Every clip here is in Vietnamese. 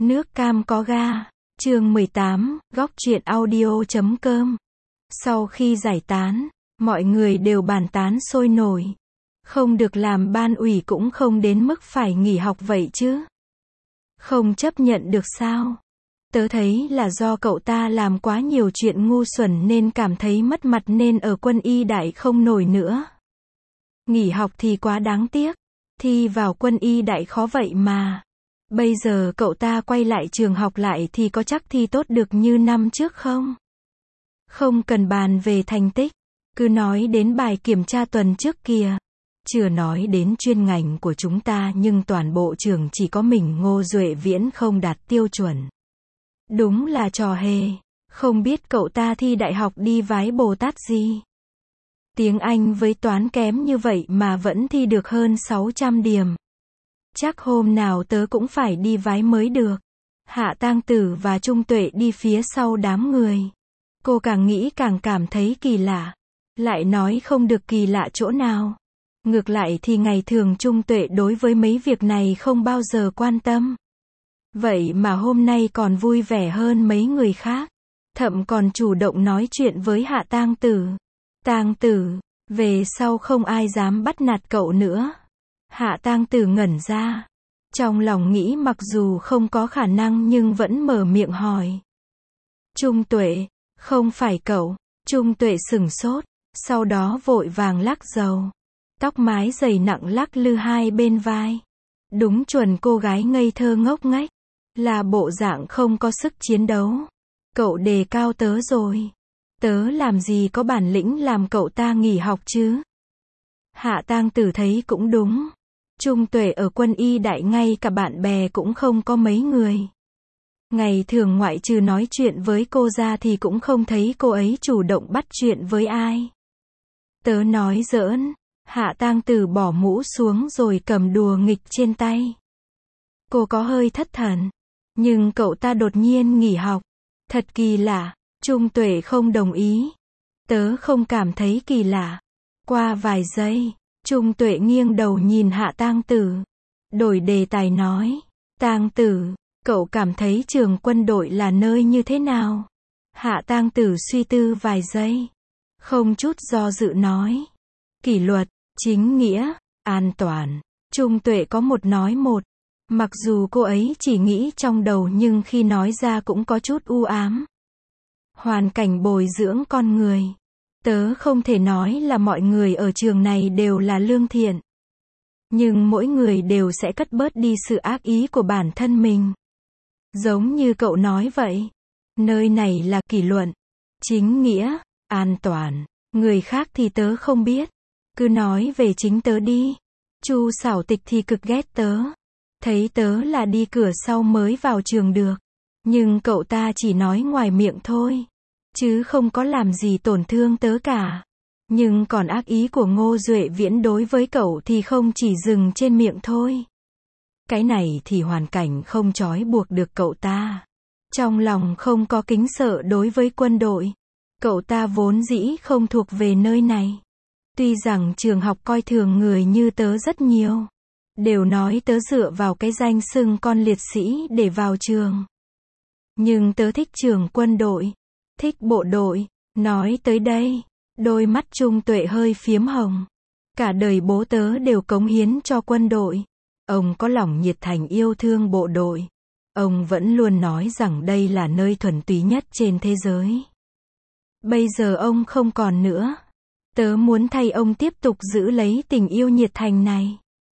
Nước cam có ga. Chương 18, góc truyện audio.com. Sau khi giải tán, mọi người đều bàn tán sôi nổi. Không được làm ban ủy cũng không đến mức phải nghỉ học vậy chứ. Không chấp nhận được sao? Tớ thấy là do cậu ta làm quá nhiều chuyện ngu xuẩn nên cảm thấy mất mặt nên ở Quân Y Đại không nổi nữa. Nghỉ học thì quá đáng tiếc. Thi vào Quân Y Đại khó vậy mà. Bây giờ cậu ta quay lại trường học lại thì có chắc thi tốt được như năm trước không? Không cần bàn về thành tích, cứ nói đến bài kiểm tra tuần trước kìa. Chưa nói đến chuyên ngành của chúng ta nhưng toàn bộ trường chỉ có mình Ngô Duệ Viễn không đạt tiêu chuẩn. Đúng là trò hề, không biết cậu ta thi đại học đi vái Bồ Tát gì. Tiếng Anh với toán kém như vậy mà vẫn thi được hơn 600 điểm. Chắc hôm nào tớ cũng phải đi vái mới được. Hạ Tang Tử và Trung Tuệ đi phía sau đám người. Cô càng nghĩ càng cảm thấy kỳ lạ. Lại nói không được kỳ lạ chỗ nào. Ngược lại thì ngày thường Trung Tuệ đối với mấy việc này không bao giờ quan tâm. Vậy mà hôm nay còn vui vẻ hơn mấy người khác. Thậm còn chủ động nói chuyện với Hạ Tang Tử. Tang Tử, về sau không ai dám bắt nạt cậu nữa. Hạ Tang Tử ngẩn ra. Trong lòng nghĩ mặc dù không có khả năng nhưng vẫn mở miệng hỏi. Trung Tuệ, không phải cậu. Trung Tuệ sửng sốt, sau đó vội vàng lắc đầu. Tóc mái dày nặng lắc lư hai bên vai. Đúng chuẩn cô gái ngây thơ ngốc nghếch. Là bộ dạng không có sức chiến đấu. Cậu đề cao tớ rồi. Tớ làm gì có bản lĩnh làm cậu ta nghỉ học chứ? Hạ Tang Tử thấy cũng đúng. Trung Tuệ ở Quân Y Đại ngay cả bạn bè cũng không có mấy người. Ngày thường ngoại trừ nói chuyện với cô ra thì cũng không thấy cô ấy chủ động bắt chuyện với ai. Tớ nói giỡn. Hạ Tang Tử bỏ mũ xuống rồi cầm đùa nghịch trên tay. Cô có hơi thất thần. Nhưng cậu ta đột nhiên nghỉ học. Thật kỳ lạ. Trung Tuệ không đồng ý. Tớ không cảm thấy kỳ lạ. Qua vài giây, Trung Tuệ nghiêng đầu nhìn Hạ Tang Tử. Đổi đề tài nói. Tang Tử, cậu cảm thấy trường quân đội là nơi như thế nào? Hạ Tang Tử suy tư vài giây. Không chút do dự nói. Kỷ luật, chính nghĩa, an toàn. Trung Tuệ có một nói một. Mặc dù cô ấy chỉ nghĩ trong đầu nhưng khi nói ra cũng có chút u ám. Hoàn cảnh bồi dưỡng con người. Tớ không thể nói là mọi người ở trường này đều là lương thiện. Nhưng mỗi người đều sẽ cất bớt đi sự ác ý của bản thân mình. Giống như cậu nói vậy. Nơi này là kỷ luật, chính nghĩa, an toàn. Người khác thì tớ không biết. Cứ nói về chính tớ đi. Chu Xảo Tịch thì cực ghét tớ. Thấy tớ là đi cửa sau mới vào trường được. Nhưng cậu ta chỉ nói ngoài miệng thôi. Chứ không có làm gì tổn thương tớ cả. Nhưng còn ác ý của Ngô Duệ Viễn đối với cậu thì không chỉ dừng trên miệng thôi. Cái này thì hoàn cảnh không trói buộc được cậu ta. Trong lòng không có kính sợ đối với quân đội. Cậu ta vốn dĩ không thuộc về nơi này. Tuy rằng trường học coi thường người như tớ rất nhiều. Đều nói tớ dựa vào cái danh xưng con liệt sĩ để vào trường. Nhưng tớ thích trường quân đội. Thích bộ đội. Nói tới đây, đôi mắt Trung Tuệ hơi phiếm hồng. Cả đời bố tớ đều cống hiến cho quân đội. Ông có lòng nhiệt thành yêu thương bộ đội. Ông vẫn luôn nói rằng đây là nơi thuần túy nhất trên thế giới. Bây giờ ông không còn nữa. Tớ muốn thay ông tiếp tục giữ lấy tình yêu nhiệt thành này.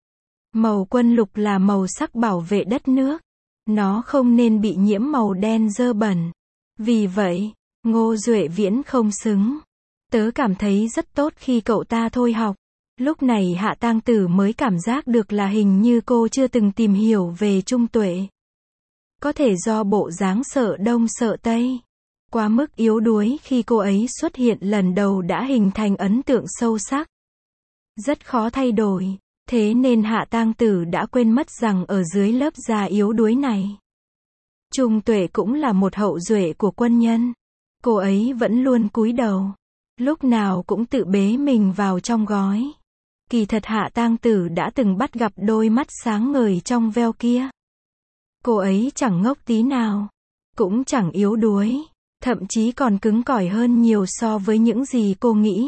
Màu quân lục là màu sắc bảo vệ đất nước. Nó không nên bị nhiễm màu đen dơ bẩn. Vì vậy, Ngô Duệ Viễn không xứng. Tớ cảm thấy rất tốt khi cậu ta thôi học. Lúc này Hạ Tang Tử mới cảm giác được là hình như cô chưa từng tìm hiểu về Trung Tuệ. Có thể do bộ dáng sợ đông sợ tây. Quá mức yếu đuối khi cô ấy xuất hiện lần đầu đã hình thành ấn tượng sâu sắc. Rất khó thay đổi. Thế nên Hạ Tang Tử đã quên mất rằng ở dưới lớp da yếu đuối này. Trung Tuệ cũng là một hậu duệ của quân nhân. Cô ấy vẫn luôn cúi đầu. Lúc nào cũng tự bế mình vào trong gói. Kỳ thật Hạ Tang Tử đã từng bắt gặp đôi mắt sáng ngời trong veo kia. Cô ấy chẳng ngốc tí nào, cũng chẳng yếu đuối, thậm chí còn cứng cỏi hơn nhiều so với những gì cô nghĩ.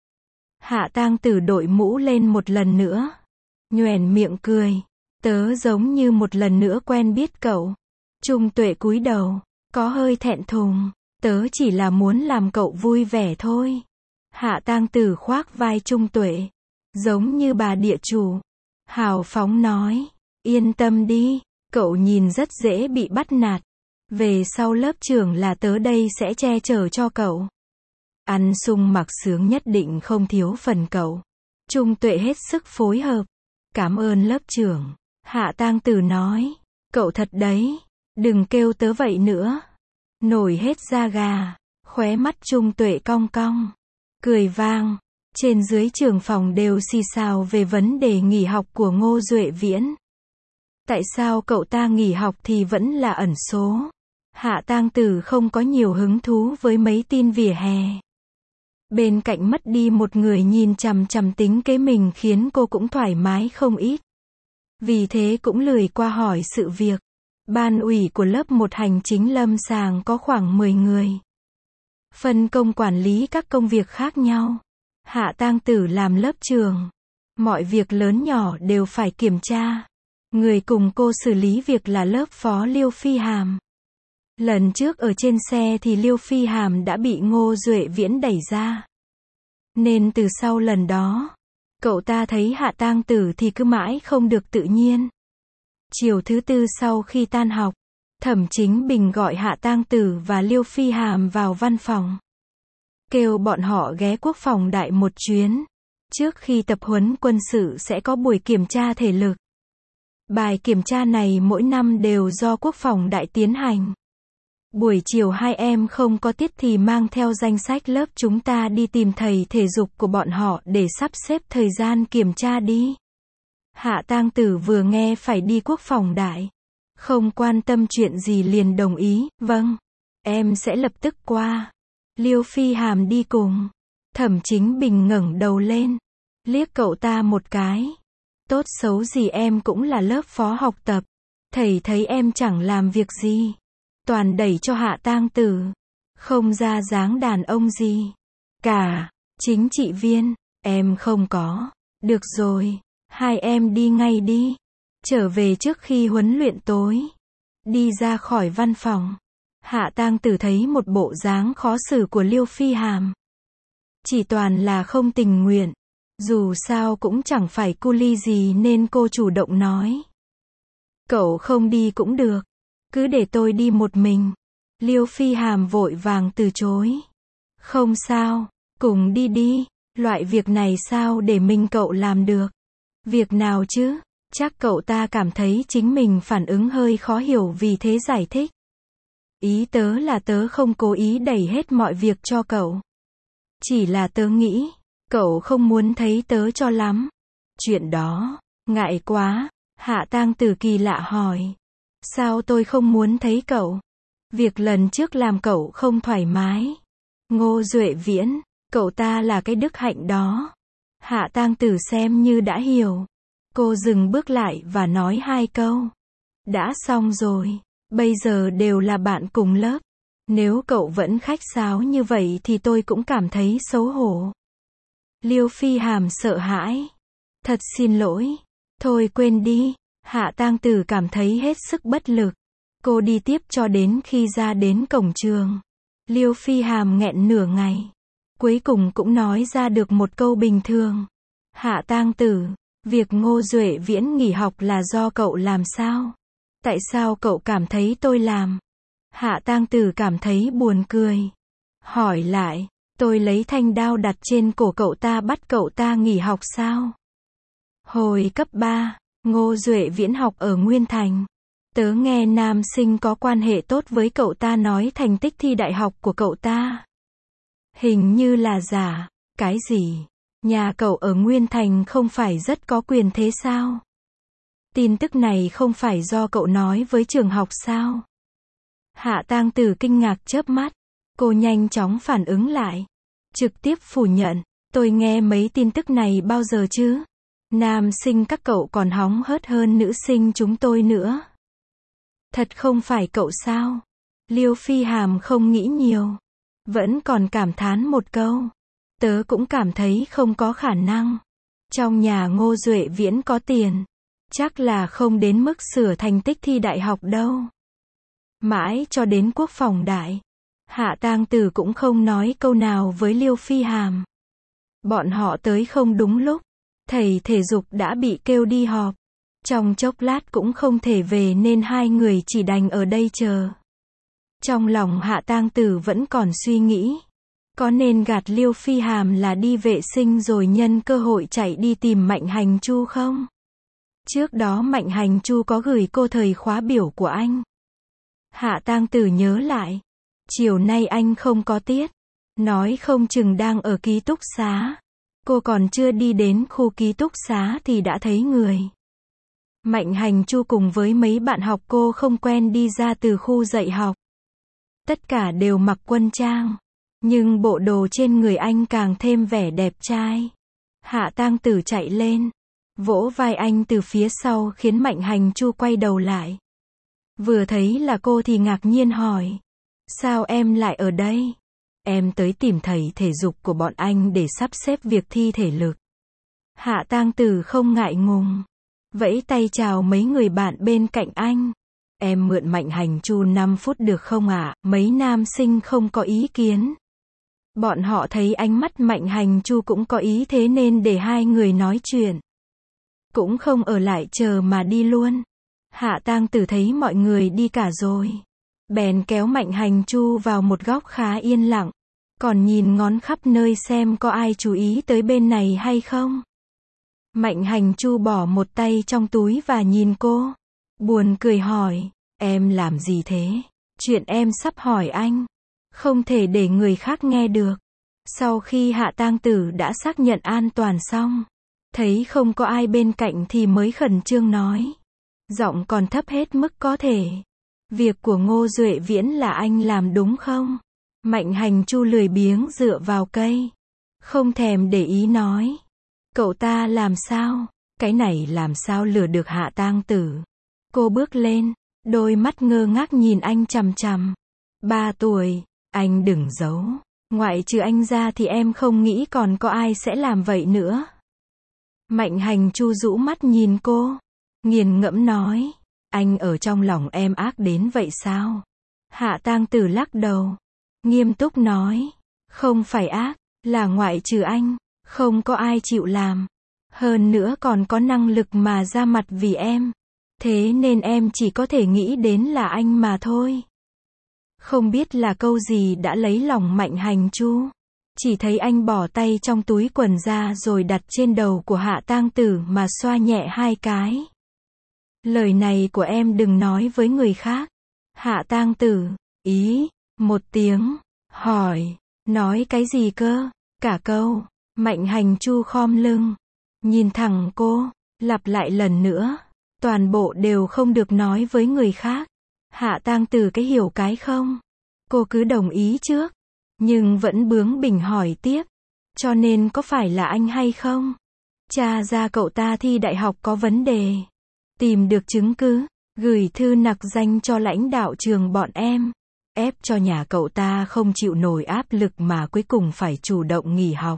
Hạ Tang Tử đội mũ lên một lần nữa, nhoẻn miệng cười. Tớ giống như một lần nữa quen biết cậu. Trung Tuệ cúi đầu, có hơi thẹn thùng. Tớ chỉ là muốn làm cậu vui vẻ thôi. Hạ Tang Tử khoác vai Trung Tuệ, giống như bà địa chủ. Hào phóng nói, yên tâm đi, cậu nhìn rất dễ bị bắt nạt. Về sau lớp trưởng là tớ đây sẽ che chở cho cậu. Ăn sung mặc sướng nhất định không thiếu phần cậu. Trung Tuệ hết sức phối hợp. Cảm ơn lớp trưởng. Hạ Tang Tử nói, cậu thật đấy, đừng kêu tớ vậy nữa. Nổi hết da gà, khóe mắt Trung Tuệ cong cong, cười vang. Trên dưới trường phòng đều xì xào về vấn đề nghỉ học của Ngô Duệ Viễn. Tại sao cậu ta nghỉ học thì vẫn là ẩn số. Hạ Tang Tử không có nhiều hứng thú với mấy tin vỉa hè. Bên cạnh mất đi một người nhìn chằm chằm tính kế mình khiến cô cũng thoải mái không ít. Vì thế cũng lười qua hỏi sự việc. Ban ủy của lớp 1 hành chính lâm sàng có khoảng 10 người. Phân công quản lý các công việc khác nhau. Hạ Tang Tử làm lớp trưởng. Mọi việc lớn nhỏ đều phải kiểm tra. Người cùng cô xử lý việc là lớp phó Liêu Phi Hàm. Lần trước ở trên xe thì Liêu Phi Hàm đã bị Ngô Duệ Viễn đẩy ra. Nên từ sau lần đó, cậu ta thấy Hạ Tang Tử thì cứ mãi không được tự nhiên. Chiều thứ tư sau khi tan học, Thẩm Chính Bình gọi Hạ Tang Tử và Liêu Phi Hàm vào văn phòng. Kêu bọn họ ghé Quốc phòng Đại một chuyến. Trước khi tập huấn quân sự sẽ có buổi kiểm tra thể lực. Bài kiểm tra này mỗi năm đều do Quốc phòng Đại tiến hành. Buổi chiều hai em không có tiết thì mang theo danh sách lớp chúng ta đi tìm thầy thể dục của bọn họ để sắp xếp thời gian kiểm tra đi. Hạ Tang Tử vừa nghe phải đi Quốc phòng Đại, không quan tâm chuyện gì liền đồng ý, vâng, em sẽ lập tức qua. Liêu Phi Hàm đi cùng. Thẩm Chính Bình ngẩng đầu lên, liếc cậu ta một cái. Tốt xấu gì em cũng là lớp phó học tập. Thầy thấy em chẳng làm việc gì, toàn đẩy cho Hạ Tang Tử, không ra dáng đàn ông gì cả. Chính trị viên, em không có. Được rồi, hai em đi ngay đi. Trở về trước khi huấn luyện tối. Đi ra khỏi văn phòng. Hạ Tang Tử thấy một bộ dáng khó xử của Liêu Phi Hàm. Chỉ toàn là không tình nguyện. Dù sao cũng chẳng phải cu ly gì nên cô chủ động nói. Cậu không đi cũng được. Cứ để tôi đi một mình. Liêu Phi Hàm vội vàng từ chối. Không sao, cùng đi đi. Loại việc này sao để mình cậu làm được. Việc nào chứ? Chắc cậu ta cảm thấy chính mình phản ứng hơi khó hiểu vì thế giải thích. Ý tớ là tớ không cố ý đẩy hết mọi việc cho cậu. Chỉ là tớ nghĩ, cậu không muốn thấy tớ cho lắm. Chuyện đó, ngại quá. Hạ Tang Tử kỳ lạ hỏi. Sao tôi không muốn thấy cậu? Việc lần trước làm cậu không thoải mái. Ngô Duệ Viễn, cậu ta là cái đức hạnh đó. Hạ Tang Tử xem như đã hiểu. Cô dừng bước lại và nói hai câu. Đã xong rồi, bây giờ đều là bạn cùng lớp. Nếu cậu vẫn khách sáo như vậy thì tôi cũng cảm thấy xấu hổ. Liêu Phi Hàm sợ hãi. Thật xin lỗi. Thôi quên đi. Hạ Tang Tử cảm thấy hết sức bất lực. Cô đi tiếp cho đến khi ra đến cổng trường. Liêu Phi Hàm nghẹn nửa ngày. Cuối cùng cũng nói ra được một câu bình thường. Hạ Tang Tử, việc Ngô Duệ Viễn nghỉ học là do cậu làm sao? Tại sao cậu cảm thấy tôi làm? Hạ Tang Tử cảm thấy buồn cười. Hỏi lại, tôi lấy thanh đao đặt trên cổ cậu ta bắt cậu ta nghỉ học sao? Hồi cấp 3, Ngô Duệ Viễn học ở Nguyên Thành. Tớ nghe nam sinh có quan hệ tốt với cậu ta nói thành tích thi đại học của cậu ta hình như là giả. Cái gì? Nhà cậu ở Nguyên Thành không phải rất có quyền thế sao? Tin tức này không phải do cậu nói với trường học sao? Hạ Tang Tử kinh ngạc chớp mắt. Cô nhanh chóng phản ứng lại. Trực tiếp phủ nhận. Tôi nghe mấy tin tức này bao giờ chứ? Nam sinh các cậu còn hóng hớt hơn nữ sinh chúng tôi nữa. Thật không phải cậu sao? Liêu Phi Hàm không nghĩ nhiều. Vẫn còn cảm thán một câu. Tớ cũng cảm thấy không có khả năng. Trong nhà Ngô Duệ Viễn có tiền. Chắc là không đến mức sửa thành tích thi đại học đâu. Mãi cho đến quốc phòng đại. Hạ Tang Tử cũng không nói câu nào với Liêu Phi Hàm. Bọn họ tới không đúng lúc. Thầy thể dục đã bị kêu đi họp. Trong chốc lát cũng không thể về nên hai người chỉ đành ở đây chờ. Trong lòng Hạ Tang Tử vẫn còn suy nghĩ. Có nên gạt Liêu Phi Hàm là đi vệ sinh rồi nhân cơ hội chạy đi tìm Mạnh Hành Chu không? Trước đó Mạnh Hành Chu có gửi cô thời khóa biểu của anh. Hạ Tang Tử nhớ lại. Chiều nay anh không có tiết. Nói không chừng đang ở ký túc xá. Cô còn chưa đi đến khu ký túc xá thì đã thấy người. Mạnh Hành Chu cùng với mấy bạn học cô không quen đi ra từ khu dạy học. Tất cả đều mặc quân trang. Nhưng bộ đồ trên người anh càng thêm vẻ đẹp trai. Hạ Tang Tử chạy lên. Vỗ vai anh từ phía sau khiến Mạnh Hành Chu quay đầu lại. Vừa thấy là cô thì ngạc nhiên hỏi. Sao em lại ở đây? Em tới tìm thầy thể dục của bọn anh để sắp xếp việc thi thể lực. Hạ Tang Tử không ngại ngùng. Vẫy tay chào mấy người bạn bên cạnh anh. Em mượn Mạnh Hành Chu 5 phút được không ạ? Mấy nam sinh không có ý kiến. Bọn họ thấy ánh mắt Mạnh Hành Chu cũng có ý thế nên để hai người nói chuyện. Cũng không ở lại chờ mà đi luôn. Hạ Tang Tử thấy mọi người đi cả rồi. Bèn kéo Mạnh Hành Chu vào một góc khá yên lặng. Còn nhìn ngó khắp nơi xem có ai chú ý tới bên này hay không. Mạnh Hành Chu bỏ một tay trong túi và nhìn cô. Buồn cười hỏi. Em làm gì thế? Chuyện em sắp hỏi anh. Không thể để người khác nghe được. Sau khi Hạ Tang Tử đã xác nhận an toàn xong. Thấy không có ai bên cạnh thì mới khẩn trương nói. Giọng còn thấp hết mức có thể. Việc của Ngô Duệ Viễn là anh làm đúng không? Mạnh Hành Chu lười biếng dựa vào cây. Không thèm để ý nói. Cậu ta làm sao? Cái này làm sao lừa được Hạ Tang Tử? Cô bước lên. Đôi mắt ngơ ngác nhìn anh chằm chằm. 3 tuổi. Anh đừng giấu. Ngoại trừ anh ra thì em không nghĩ còn có ai sẽ làm vậy nữa. Mạnh Hành Chu rũ mắt nhìn cô. Nghiền ngẫm nói. Anh ở trong lòng em ác đến vậy sao? Hạ Tang Tử lắc đầu. Nghiêm túc nói. Không phải ác, là ngoại trừ anh, không có ai chịu làm. Hơn nữa còn có năng lực mà ra mặt vì em. Thế nên em chỉ có thể nghĩ đến là anh mà thôi. Không biết là câu gì đã lấy lòng Mạnh Hành Chu. Chỉ thấy anh bỏ tay trong túi quần ra rồi đặt trên đầu của Hạ Tang Tử mà xoa nhẹ 2 cái. Lời này của em đừng nói với người khác. Hạ Tang Tử, ý, một tiếng, hỏi, nói cái gì cơ? Cả câu. Mạnh Hành Chu khom lưng, nhìn thẳng cô, lặp lại lần nữa. Toàn bộ đều không được nói với người khác. Hạ Tang Tử cái hiểu cái không? Cô cứ đồng ý trước, nhưng vẫn bướng bỉnh hỏi tiếp. Cho nên có phải là anh hay không? Tra ra cậu ta thi đại học có vấn đề. Tìm được chứng cứ, gửi thư nặc danh cho lãnh đạo trường bọn em. Ép cho nhà cậu ta không chịu nổi áp lực mà cuối cùng phải chủ động nghỉ học.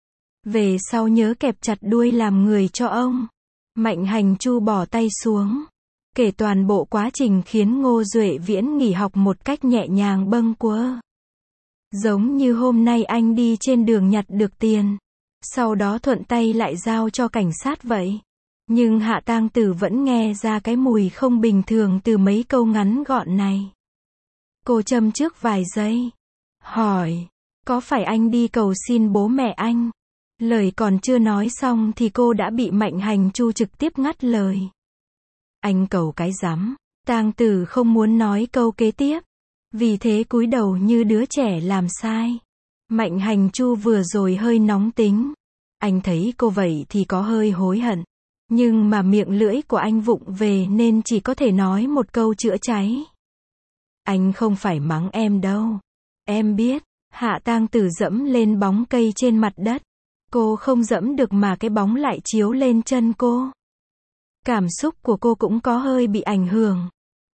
Về sau nhớ kẹp chặt đuôi làm người cho ông. Mạnh Hành Chu bỏ tay xuống. Kể toàn bộ quá trình khiến Ngô Duệ Viễn nghỉ học một cách nhẹ nhàng bâng quơ. Giống như hôm nay anh đi trên đường nhặt được tiền. Sau đó thuận tay lại giao cho cảnh sát vậy. Nhưng Hạ Tang Tử vẫn nghe ra cái mùi không bình thường từ mấy câu ngắn gọn này. Cô châm trước vài giây. Hỏi. Có phải anh đi cầu xin bố mẹ anh? Lời còn chưa nói xong thì cô đã bị Mạnh Hành Chu trực tiếp ngắt lời. Anh cầu cái rắm. Tang Tử không muốn nói câu kế tiếp. Vì thế cúi đầu như đứa trẻ làm sai. Mạnh Hành Chu vừa rồi hơi nóng tính. Anh thấy cô vậy thì có hơi hối hận. Nhưng mà miệng lưỡi của anh vụng về nên chỉ có thể nói một câu chữa cháy. Anh không phải mắng em đâu. Em biết. Hạ Tang Tử dẫm lên bóng cây trên mặt đất. Cô không dẫm được mà cái bóng lại chiếu lên chân cô. Cảm xúc của cô cũng có hơi bị ảnh hưởng.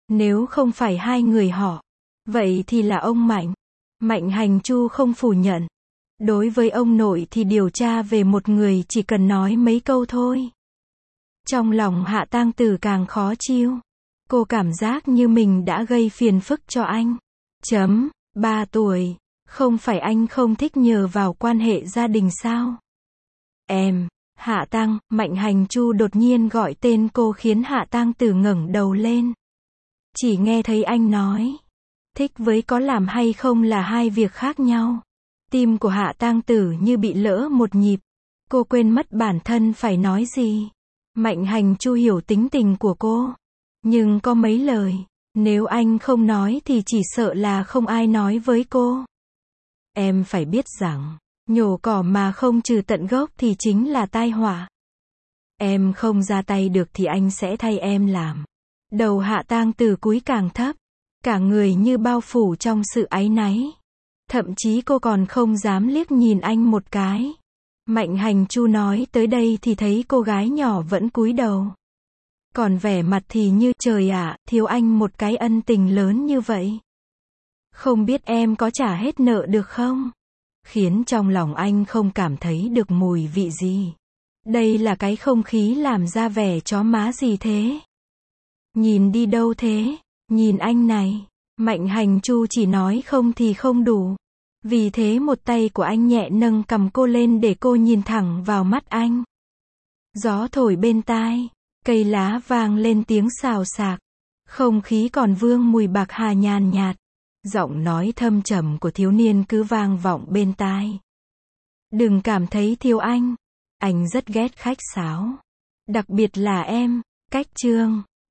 Nếu không phải hai người họ, vậy thì là ông Mạnh. Mạnh Hành Chu không phủ nhận. Đối với ông nội thì điều tra về một người chỉ cần nói mấy câu thôi. Trong lòng Hạ Tang Tử càng khó chịu. Cô cảm giác như mình đã gây phiền phức cho anh. 3 tuổi. Không phải anh không thích nhờ vào quan hệ gia đình sao? Em, Hạ Tang, Mạnh Hành Chu đột nhiên gọi tên cô khiến Hạ Tang Tử ngẩng đầu lên. Chỉ nghe thấy anh nói. Thích với có làm hay không là hai việc khác nhau. Tim của Hạ Tang Tử như bị lỡ một nhịp. Cô quên mất bản thân phải nói gì. Mạnh Hành Chu hiểu tính tình của cô. Nhưng có mấy lời, nếu anh không nói thì chỉ sợ là không ai nói với cô. Em phải biết rằng, nhổ cỏ mà không trừ tận gốc thì chính là tai họa. Em không ra tay được thì anh sẽ thay em làm. Đầu Hạ Tang Tử cúi càng thấp, cả người như bao phủ trong sự áy náy. Thậm chí cô còn không dám liếc nhìn anh một cái. Mạnh Hành Chu nói tới đây thì thấy cô gái nhỏ vẫn cúi đầu. Còn vẻ mặt thì như trời ạ, thiếu anh một cái ân tình lớn như vậy. Không biết em có trả hết nợ được không? Khiến trong lòng anh không cảm thấy được mùi vị gì. Đây là cái không khí làm ra vẻ chó má gì thế? Nhìn đi đâu thế? Nhìn anh này. Mạnh Hành Chu chỉ nói không thì không đủ. Vì thế một tay của anh nhẹ nâng cầm cô lên để cô nhìn thẳng vào mắt anh. Gió thổi bên tai, cây lá vang lên tiếng xào xạc. Không khí còn vương mùi bạc hà nhàn nhạt. Giọng nói thâm trầm của thiếu niên cứ vang vọng bên tai. Đừng cảm thấy thiếu anh rất ghét khách sáo. Đặc biệt là em. Cách chương